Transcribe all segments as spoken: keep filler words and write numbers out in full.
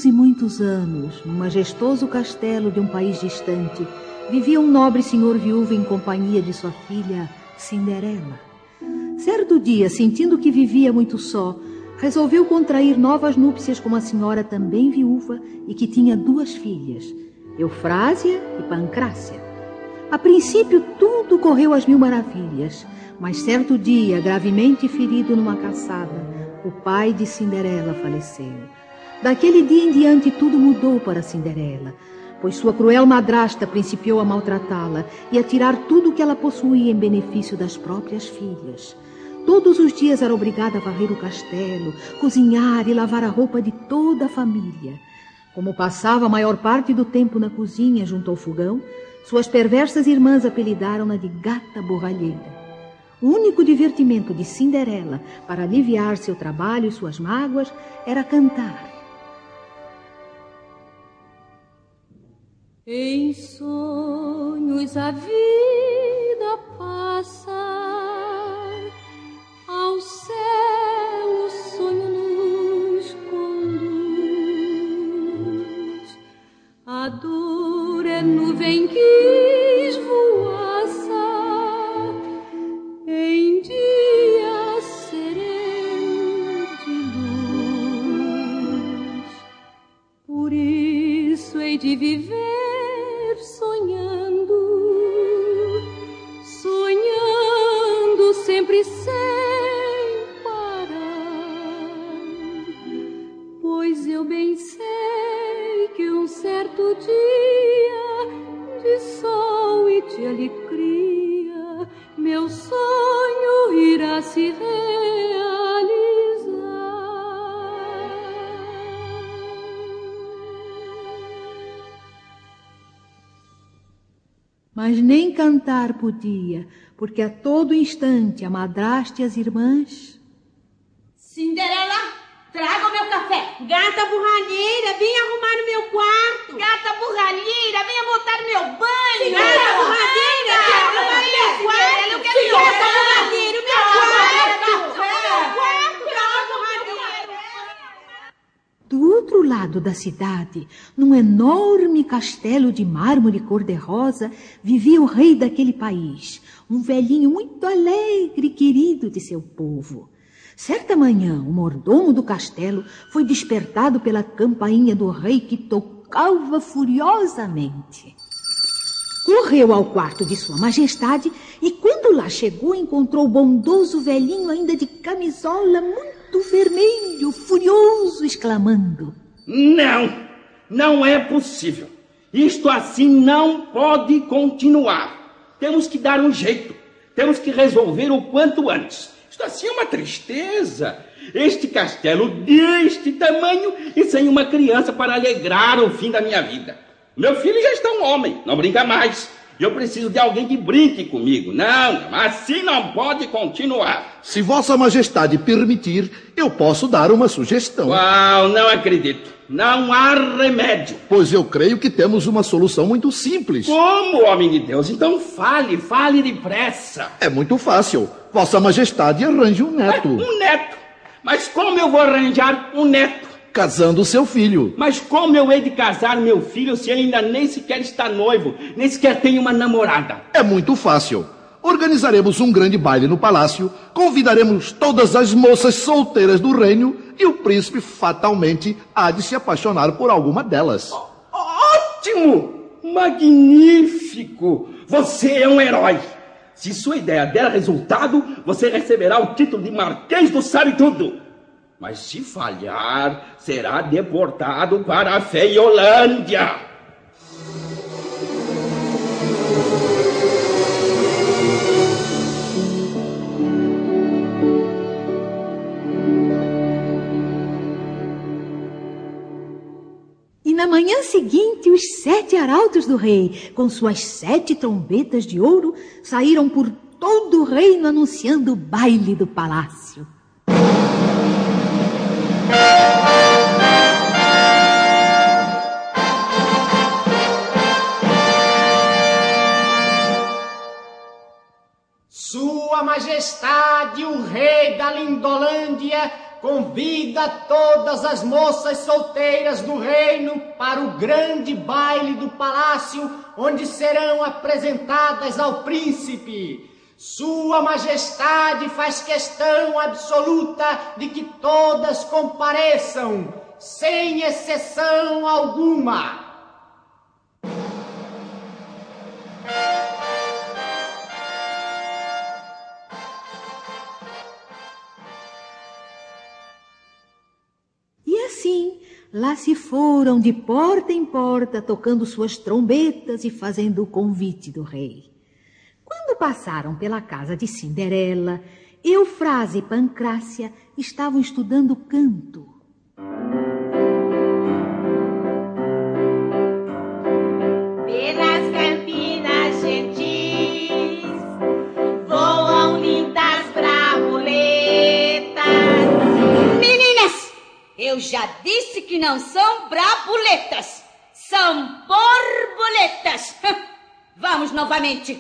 e muitos anos, no majestoso castelo de um país distante, vivia um nobre senhor viúvo em companhia de sua filha, Cinderela. Certo dia, sentindo que vivia muito só, resolveu contrair novas núpcias com uma senhora também viúva e que tinha duas filhas, Eufrásia e Pancrácia. A princípio, tudo correu às mil maravilhas, mas certo dia, gravemente ferido numa caçada, o pai de Cinderela faleceu. Daquele dia em diante, tudo mudou para Cinderela, pois sua cruel madrasta principiou a maltratá-la e a tirar tudo o que ela possuía em benefício das próprias filhas. Todos os dias era obrigada a varrer o castelo, cozinhar e lavar a roupa de toda a família. Como passava a maior parte do tempo na cozinha junto ao fogão, suas perversas irmãs apelidaram-na de Gata Borralheira. O único divertimento de Cinderela para aliviar seu trabalho e suas mágoas era cantar. Em sonhos a vida passa, ao céu o sonho nos conduz. A dor é nuvem que esvoaça, em dia sereno de luz. Por isso hei de viver sonhando, sonhando sempre sem parar, pois eu bem sei que um certo dia de sol e de alegria meu sonho irá se realizar. Mas nem cantar podia, porque a todo instante a madrasta e as irmãs... Cinderela, traga o meu café. Gata borralheira, vem arrumar o meu quarto. Gata borralheira, venha botar meu banho. Gata borralheira, vem arrumar o meu quarto. Eu quero gata borralheira, o meu quarto. Do outro lado da cidade, num enorme castelo de mármore cor-de-rosa, vivia o rei daquele país, um velhinho muito alegre e querido de seu povo. Certa manhã, o mordomo do castelo foi despertado pela campainha do rei que tocava furiosamente. Correu ao quarto de sua majestade e, quando lá chegou, encontrou o bondoso velhinho ainda de camisola muito vermelho, furioso, exclamando: Não, não é possível. Isto assim não pode continuar. Temos que dar um jeito. Temos que resolver o quanto antes. Isto assim é uma tristeza. Este castelo deste tamanho e sem uma criança para alegrar o fim da minha vida. Meu filho já está um homem, não brinca mais. Eu preciso de alguém que brinque comigo. Não, assim não pode continuar. Se Vossa Majestade permitir, eu posso dar uma sugestão. Uau, não acredito. Não há remédio. Pois eu creio que temos uma solução muito simples. Como, homem de Deus? Então fale, fale depressa. É muito fácil. Vossa Majestade arranje um neto. É, um neto? Mas como eu vou arranjar um neto? Casando seu filho. Mas como eu hei de casar meu filho se ele ainda nem sequer está noivo, nem sequer tem uma namorada? É muito fácil. Organizaremos um grande baile no palácio, convidaremos todas as moças solteiras do reino e o príncipe fatalmente há de se apaixonar por alguma delas. Ótimo! Magnífico! Você é um herói! Se sua ideia der resultado, você receberá o título de Marquês do Sabe-Tudo. Mas se falhar, será deportado para a Feiolândia. E na manhã seguinte, os sete arautos do rei, com suas sete trombetas de ouro, saíram por todo o reino anunciando o baile do palácio. Sua Majestade, o rei da Lindolândia, convida todas as moças solteiras do reino para o grande baile do palácio, onde serão apresentadas ao príncipe. Sua Majestade faz questão absoluta de que todas compareçam, sem exceção alguma. E assim, lá se foram de porta em porta, tocando suas trombetas e fazendo o convite do rei. Quando passaram pela casa de Cinderela, Eufrásia e Pancrácia estavam estudando canto. Pelas campinas gentis voam lindas borboletas. Meninas, eu já disse que não são brabuletas, são borboletas. Vamos novamente.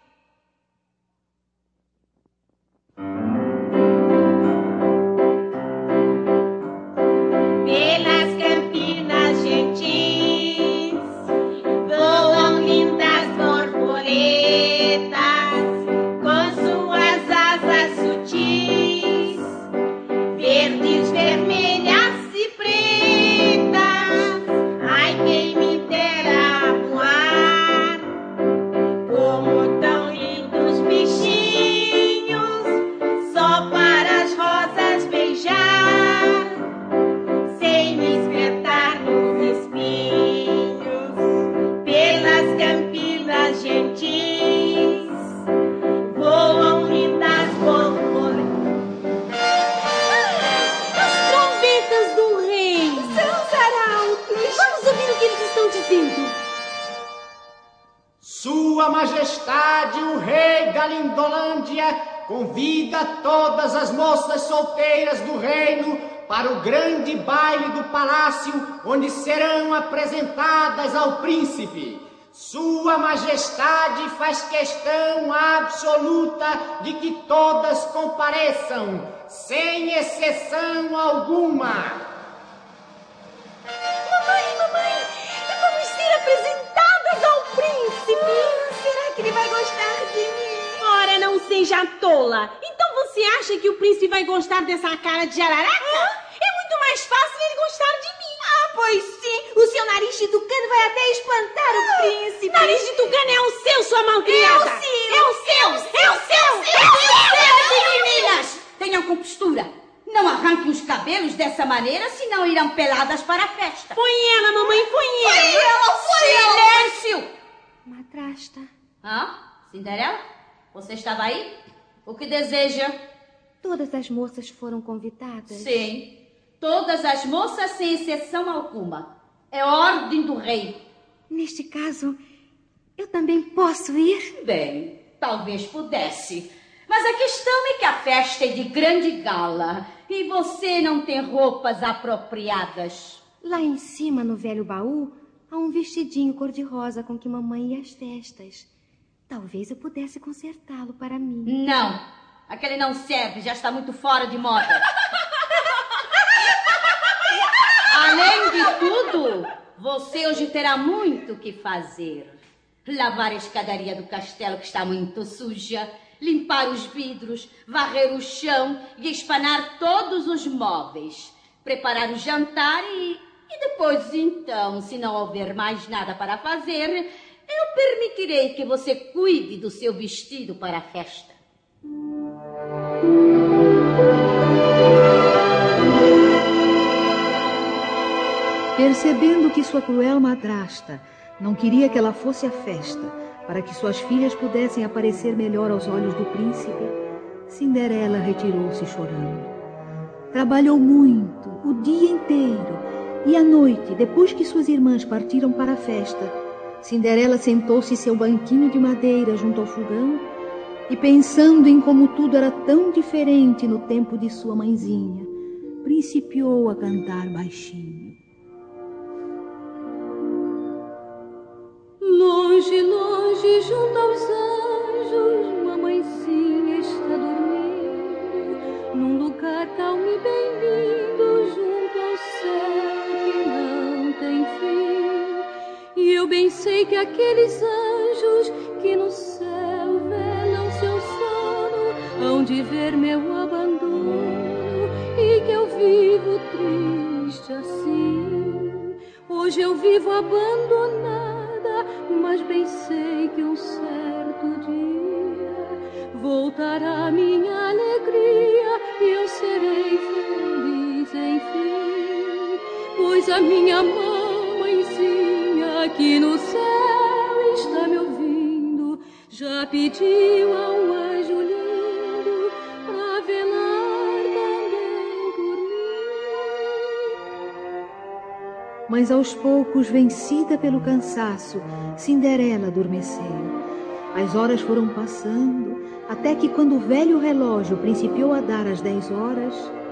Sua Majestade, o rei da Lindolândia, convida todas as moças solteiras do reino para o grande baile do palácio, onde serão apresentadas ao príncipe. Sua Majestade faz questão absoluta de que todas compareçam, sem exceção alguma. Mamãe, mamãe, vamos ser apresentadas ao príncipe. Será que ele vai gostar de mim? Ora, não seja tola. Então você acha que o príncipe vai gostar dessa cara de jararaca? Hã? É muito mais fácil ele gostar de mim. Ah, pois sim. O seu nariz de tucano vai até espantar ah, o príncipe. Nariz de tucano é o seu, sua malcriada. É o seu. É o seu. É o seu. É o seu. É o seu. Meninas, tenham compostura. Não arranquem os cabelos dessa maneira, senão irão peladas para a festa. Foi ela, mamãe, foi ela. Foi ela, foi ela. Silêncio. Madrasta. Hã? Cinderela? Você estava aí? O que deseja? Todas as moças foram convidadas? Sim. Todas as moças, sem exceção alguma. É ordem do rei. Neste caso, eu também posso ir? Bem, talvez pudesse. Mas a questão é que a festa é de grande gala e você não tem roupas apropriadas. Lá em cima, no velho baú, há um vestidinho cor-de-rosa com que mamãe ia às festas. Talvez eu pudesse consertá-lo para mim. Não, aquele não serve, já está muito fora de moda. Além de tudo, você hoje terá muito o que fazer. Lavar a escadaria do castelo, que está muito suja, limpar os vidros, varrer o chão e espanar todos os móveis, preparar o jantar e, e depois, então, se não houver mais nada para fazer, eu permitirei que você cuide do seu vestido para a festa. Percebendo que sua cruel madrasta não queria que ela fosse à festa, para que suas filhas pudessem aparecer melhor aos olhos do príncipe, Cinderela retirou-se chorando. Trabalhou muito, o dia inteiro, e à noite, depois que suas irmãs partiram para a festa, Cinderela sentou-se em seu banquinho de madeira junto ao fogão e, pensando em como tudo era tão diferente no tempo de sua mãezinha, principiou a cantar baixinho. Longe, longe, junto aos anjos, mamãezinha está dormindo, num lugar calmo e bem vivo. e que aqueles anjos que no céu velam seu sono hão de ver meu abandono e que eu vivo triste assim. Hoje eu vivo abandonada, mas bem sei que um certo dia voltará minha alegria e eu serei feliz enfim, pois a minha mamãezinha aqui no céu está me ouvindo, já pediu a um anjo lindo pra velar também por mim. Mas aos poucos, vencida pelo cansaço, Cinderela adormeceu. As horas foram passando, até que quando o velho relógio principiou a dar as dez horas,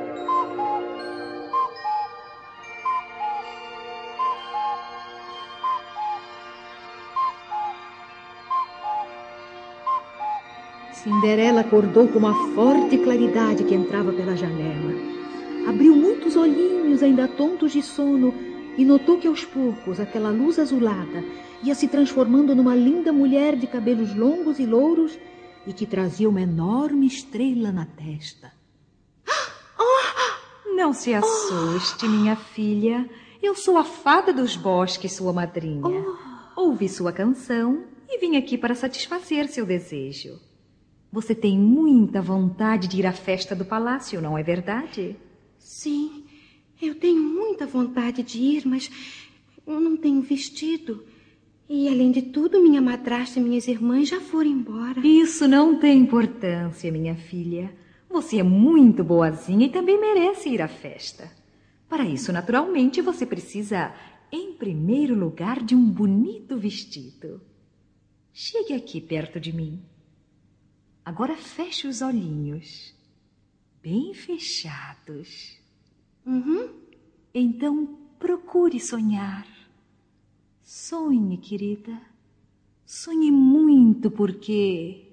Cinderela acordou com uma forte claridade que entrava pela janela. Abriu muitos olhinhos, ainda tontos de sono, e notou que aos poucos aquela luz azulada ia se transformando numa linda mulher de cabelos longos e louros e que trazia uma enorme estrela na testa. Oh, não se assuste, oh. minha filha. Eu sou a fada dos bosques, sua madrinha. Oh. Ouvi sua canção e vim aqui para satisfazer seu desejo. Você tem muita vontade de ir à festa do palácio, não é verdade? Sim, eu tenho muita vontade de ir, mas eu não tenho vestido. E, além de tudo, minha madrasta e minhas irmãs já foram embora. Isso não tem importância, minha filha. Você é muito boazinha e também merece ir à festa. Para isso, naturalmente, você precisa, em primeiro lugar, de um bonito vestido. Chegue aqui perto de mim. Agora feche os olhinhos, bem fechados. Uhum. Então, procure sonhar. Sonhe, querida. Sonhe muito, porque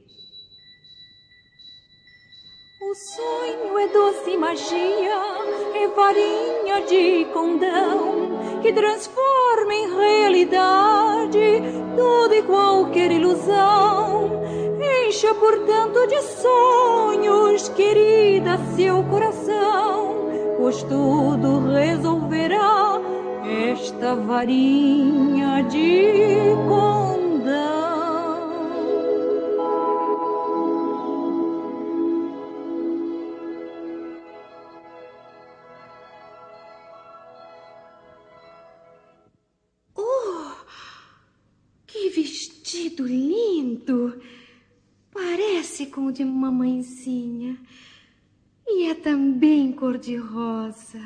o sonho é doce magia, é varinha de condão que transforma em realidade toda e qualquer ilusão. Encha, portanto, de sonhos, querida, seu coração, pois tudo resolverá esta varinha de condão. Oh, que vestido lindo! Parece com o de mamãezinha. E é também cor-de-rosa.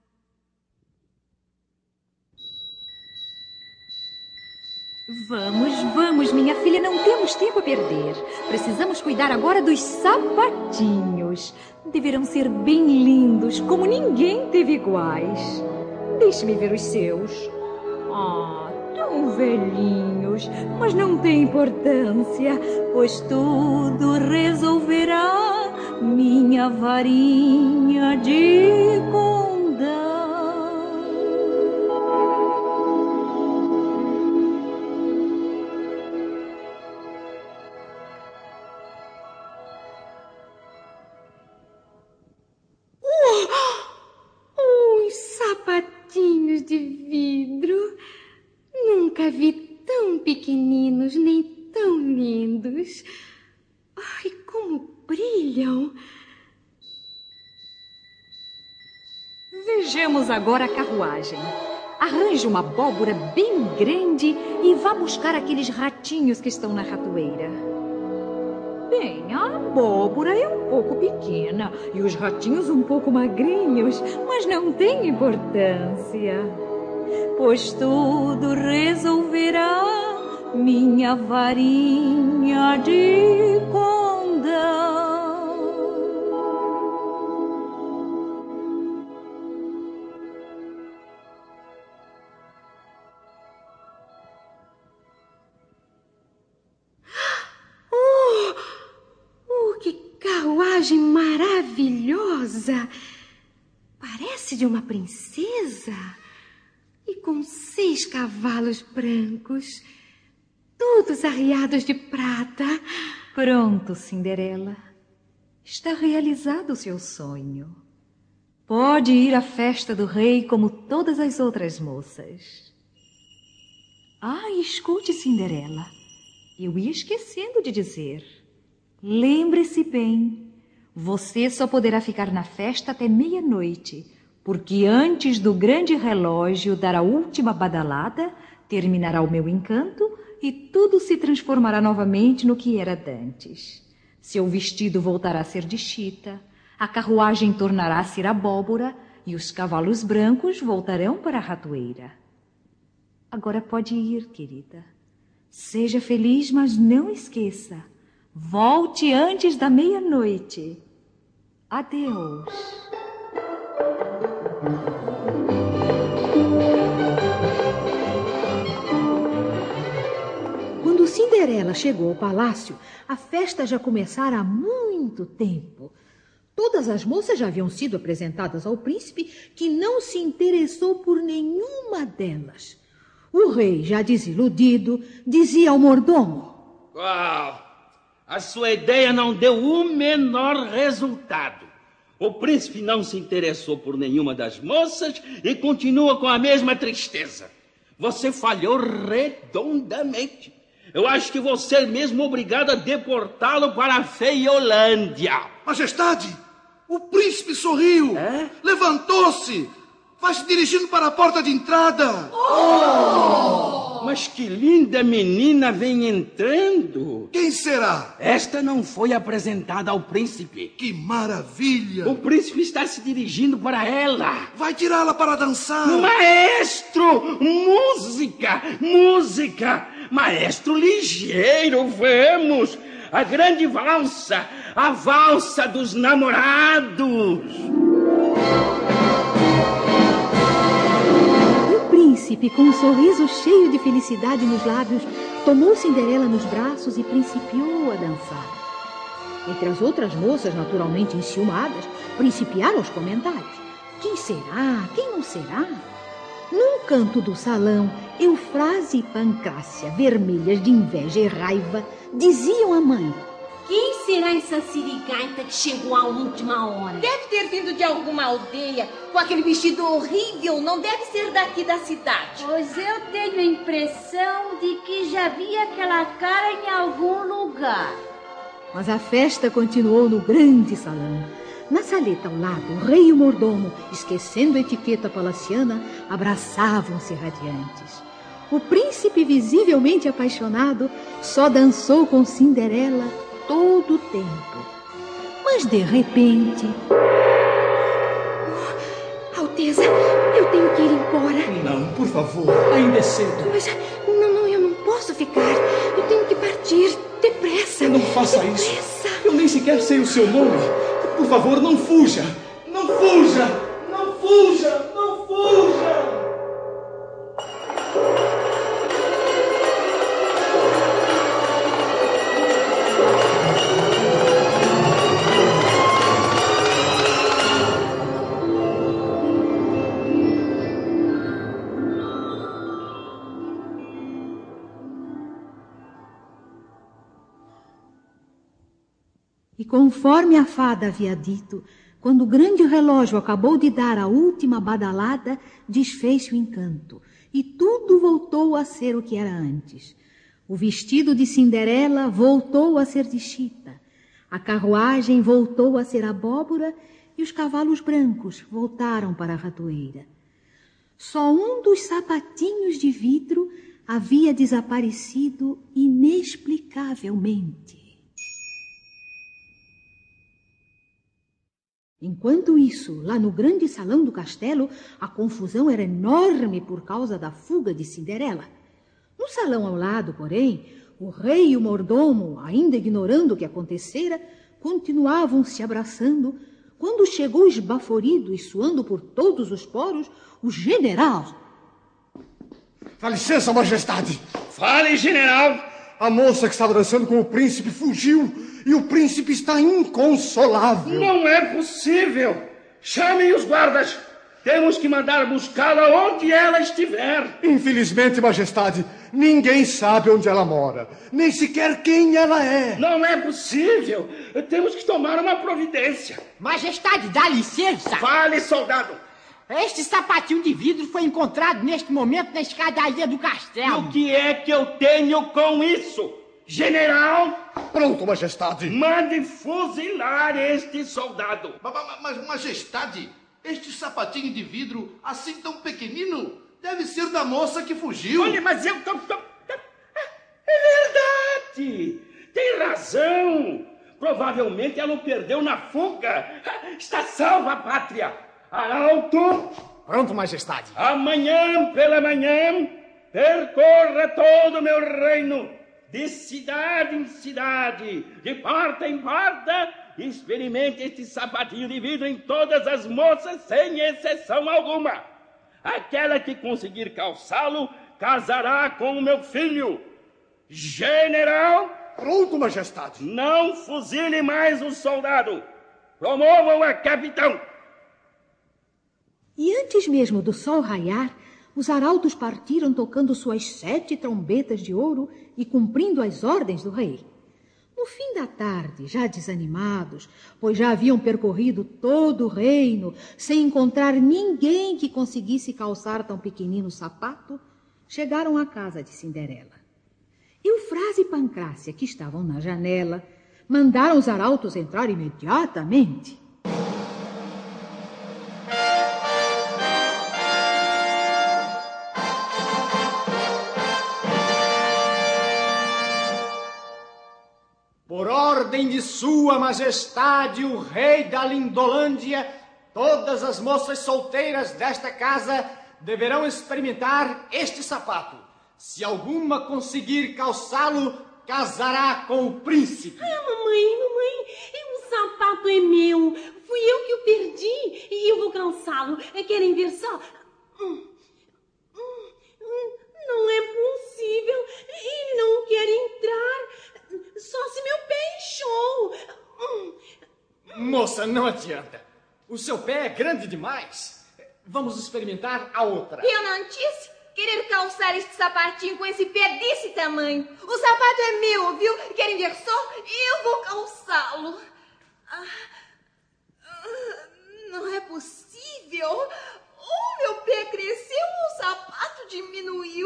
Vamos, vamos, minha filha, não temos tempo a perder. Precisamos cuidar agora dos sapatinhos. Deverão ser bem lindos, como ninguém teve iguais. Deixe-me ver os seus. Ah, tão velhinhos, mas não tem importância, pois tudo resolverá minha varinha de condão. Oh, uns sapatinhos de vidro. Nunca vi tão pequeninos nem tão lindos. Ai, como brilham! Vejamos agora a carruagem. Arranje uma abóbora bem grande e vá buscar aqueles ratinhos que estão na ratoeira. Bem, a abóbora é um pouco pequena e os ratinhos um pouco magrinhos, mas não tem importância, pois tudo resolverá minha varinha de condão. Oh, oh, que carruagem maravilhosa! Parece de uma princesa. E com seis cavalos brancos. todos arriados de prata. Pronto, Cinderela. Está realizado o seu sonho. Pode ir à festa do rei como todas as outras moças. Ah, escute, Cinderela. Eu ia esquecendo de dizer. Lembre-se bem, você só poderá ficar na festa até meia-noite, porque antes do grande relógio dar a última badalada, terminará o meu encanto e tudo se transformará novamente no que era dantes. Seu vestido voltará a ser de chita, a carruagem tornará a ser abóbora e os cavalos brancos voltarão para a ratoeira. Agora pode ir, querida. Seja feliz, mas não esqueça. Volte antes da meia-noite. Adeus. Quando Cinderela chegou ao palácio, a festa já começara há muito tempo. Todas as moças já haviam sido apresentadas ao príncipe, que não se interessou por nenhuma delas. O rei, já desiludido, dizia ao mordomo: Uau! A sua ideia não deu o menor resultado. O príncipe não se interessou por nenhuma das moças e continua com a mesma tristeza. Você falhou redondamente. Eu acho que você é mesmo obrigado a deportá-lo para a Feiolândia. Majestade, o príncipe sorriu, é? levantou-se, vai se dirigindo para a porta de entrada. Oh! Mas que linda menina vem entrando. Quem será? Esta não foi apresentada ao príncipe. Que maravilha. O príncipe está se dirigindo para ela. Vai tirá-la para dançar. Maestro, música, música. Maestro ligeiro, vamos. A grande valsa, a valsa dos namorados. O príncipe, com um sorriso cheio de felicidade nos lábios, tomou Cinderela nos braços e principiou a dançar. Entre as outras moças, naturalmente enciumadas, principiaram os comentários. Quem será? Quem não será? Num canto do salão, Eufrásia e Pancrácia, vermelhas de inveja e raiva, diziam à mãe: Quem será essa sirigaita que chegou à última hora? Deve ter vindo de alguma aldeia, com aquele vestido horrível. Não deve ser daqui da cidade. Pois eu tenho a impressão de que já vi aquela cara em algum lugar. Mas a festa continuou no grande salão. Na saleta ao lado, o rei e o mordomo, esquecendo a etiqueta palaciana, abraçavam-se radiantes. O príncipe, visivelmente apaixonado, só dançou com Cinderela todo o tempo. Mas, de repente... Oh, Alteza, eu tenho que ir embora. Não, por favor, ainda é cedo. Mas, não, não, eu não posso ficar. Eu tenho que partir, depressa. Não faça depressa. isso. Eu nem sequer sei o seu nome. Por favor, não fuja. Não fuja. Não fuja. Não fuja. E conforme a fada havia dito, quando o grande relógio acabou de dar a última badalada, desfez-se o encanto, e tudo voltou a ser o que era antes. O vestido de Cinderela voltou a ser de chita, a carruagem voltou a ser abóbora e os cavalos brancos voltaram para a ratoeira. Só um dos sapatinhos de vidro havia desaparecido inexplicavelmente. Enquanto isso, lá no grande salão do castelo, a confusão era enorme por causa da fuga de Cinderela. No salão ao lado, porém, o rei e o mordomo, ainda ignorando o que acontecera, continuavam se abraçando, quando chegou esbaforido e suando por todos os poros, o general. Dá licença, majestade. Fale, general. A moça que estava dançando com o príncipe fugiu. E o príncipe está inconsolável. Não é possível. Chamem os guardas. Temos que mandar buscá-la onde ela estiver. Infelizmente, majestade, Ninguém sabe onde ela mora, nem sequer quem ela é. Não é possível. Temos que tomar uma providência. Majestade, dá licença. Fale, soldado. Este sapatinho de vidro foi encontrado neste momento na escadaria do castelo. O que é que eu tenho com isso? General? Pronto, majestade. Mande fuzilar este soldado. Mas, mas, majestade, este sapatinho de vidro, assim tão pequenino, deve ser da moça que fugiu. Olha, mas eu... Tô, tô, tô, é verdade. Tem razão. Provavelmente ela o perdeu na fuga. Está salva a pátria. Arauto. Pronto, majestade. Amanhã pela manhã, percorra todo o meu reino, de cidade em cidade, de porta em porta, e experimente este sapatinho de vidro em todas as moças, sem exceção alguma. Aquela que conseguir calçá-lo, casará com o meu filho. General? Pronto, majestade. Não fuzile mais o soldado. Promovam a capitão. E antes mesmo do sol raiar, os arautos partiram tocando suas sete trombetas de ouro e cumprindo as ordens do rei. No fim da tarde, já desanimados, pois já haviam percorrido todo o reino sem encontrar ninguém que conseguisse calçar tão pequenino sapato, chegaram à casa de Cinderela. E o Frase e Pancrácia, que estavam na janela, mandaram os arautos entrar imediatamente. Por ordem de sua majestade, o rei da Lindolândia, todas as moças solteiras desta casa deverão experimentar este sapato. Se alguma conseguir calçá-lo, casará com o príncipe. Ai, mamãe, mamãe, o sapato é meu. Fui eu que o perdi e eu vou calçá-lo. Querem ver só? Hum, hum, hum, não é possível. Ele não quer entrar. Só se meu pé inchou. Hum. Moça, não adianta. O seu pé é grande demais. Vamos experimentar a outra. Eu não disse querer calçar este sapatinho com esse pé desse tamanho. O sapato é meu, viu? Querem ver só? Eu vou calçá-lo. Ah, ah, não é possível. Ou meu pé cresceu ou o sapato diminuiu.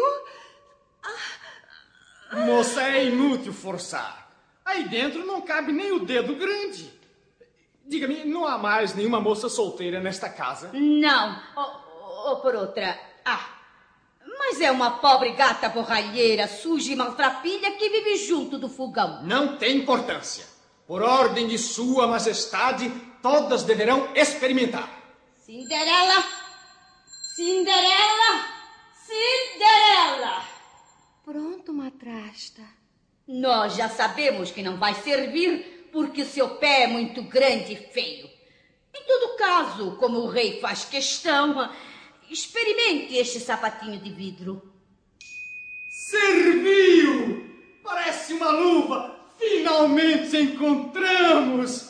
Ah, Moça, é inútil forçar. Aí dentro não cabe nem o dedo grande. Diga-me, não há mais nenhuma moça solteira nesta casa? Não. Ou, ou por outra... Ah, mas é uma pobre gata borralheira, suja e maltrapilha que vive junto do fogão. Não tem importância. Por ordem de sua majestade, todas deverão experimentar. Cinderela! Cinderela! Cinderela! Pronto, madrasta. Nós já sabemos que não vai servir porque seu pé é muito grande e feio. Em todo caso, como o rei faz questão, experimente este sapatinho de vidro. Serviu! Parece uma luva! Finalmente encontramos!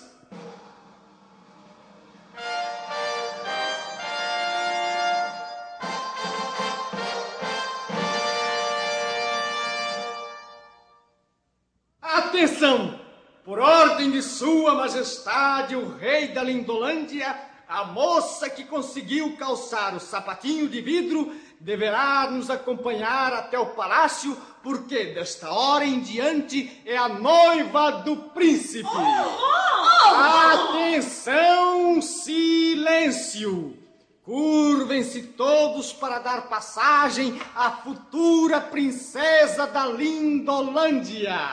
Atenção! Por ordem de sua majestade, o rei da Lindolândia, a moça que conseguiu calçar o sapatinho de vidro deverá nos acompanhar até o palácio, porque desta hora em diante é a noiva do príncipe. Oh, oh, oh. Atenção, silêncio! Curvem-se todos para dar passagem à futura princesa da Lindolândia.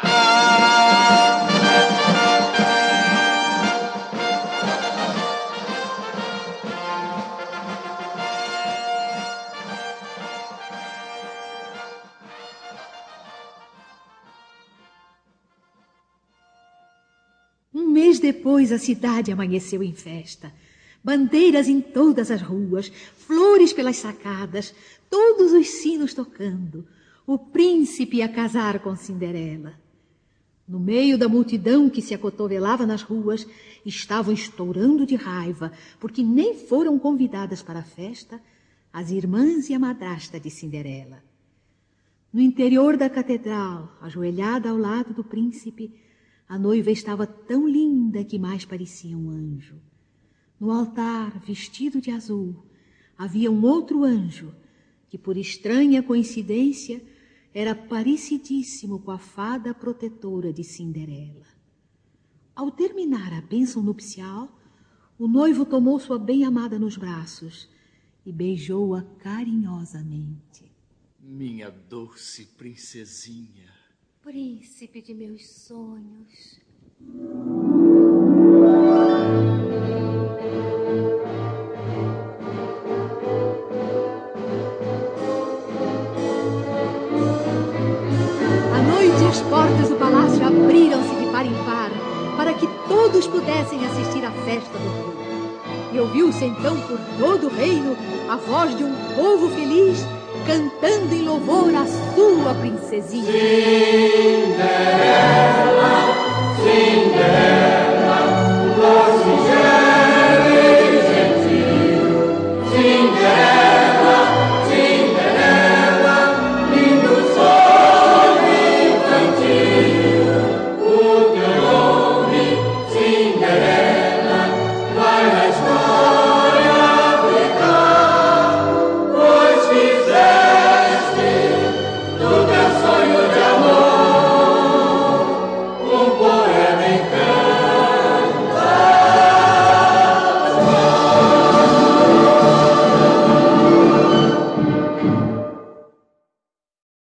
Um mês depois, a cidade amanheceu em festa. Bandeiras em todas as ruas, flores pelas sacadas, todos os sinos tocando. O príncipe ia casar com Cinderela. No meio da multidão que se acotovelava nas ruas, estavam estourando de raiva, porque nem foram convidadas para a festa as irmãs e a madrasta de Cinderela. No interior da catedral, ajoelhada ao lado do príncipe, a noiva estava tão linda que mais parecia um anjo. No altar, vestido de azul, havia um outro anjo, que por estranha coincidência era parecidíssimo com a fada protetora de Cinderela. Ao terminar a bênção nupcial, o noivo tomou sua bem-amada nos braços e beijou-a carinhosamente. Minha doce princesinha. Príncipe de meus sonhos. À noite, as portas do palácio abriram-se de par em par para que todos pudessem assistir à festa do rei. E ouviu-se então por todo o reino a voz de um povo feliz cantando em louvor à sua princesinha. Sim.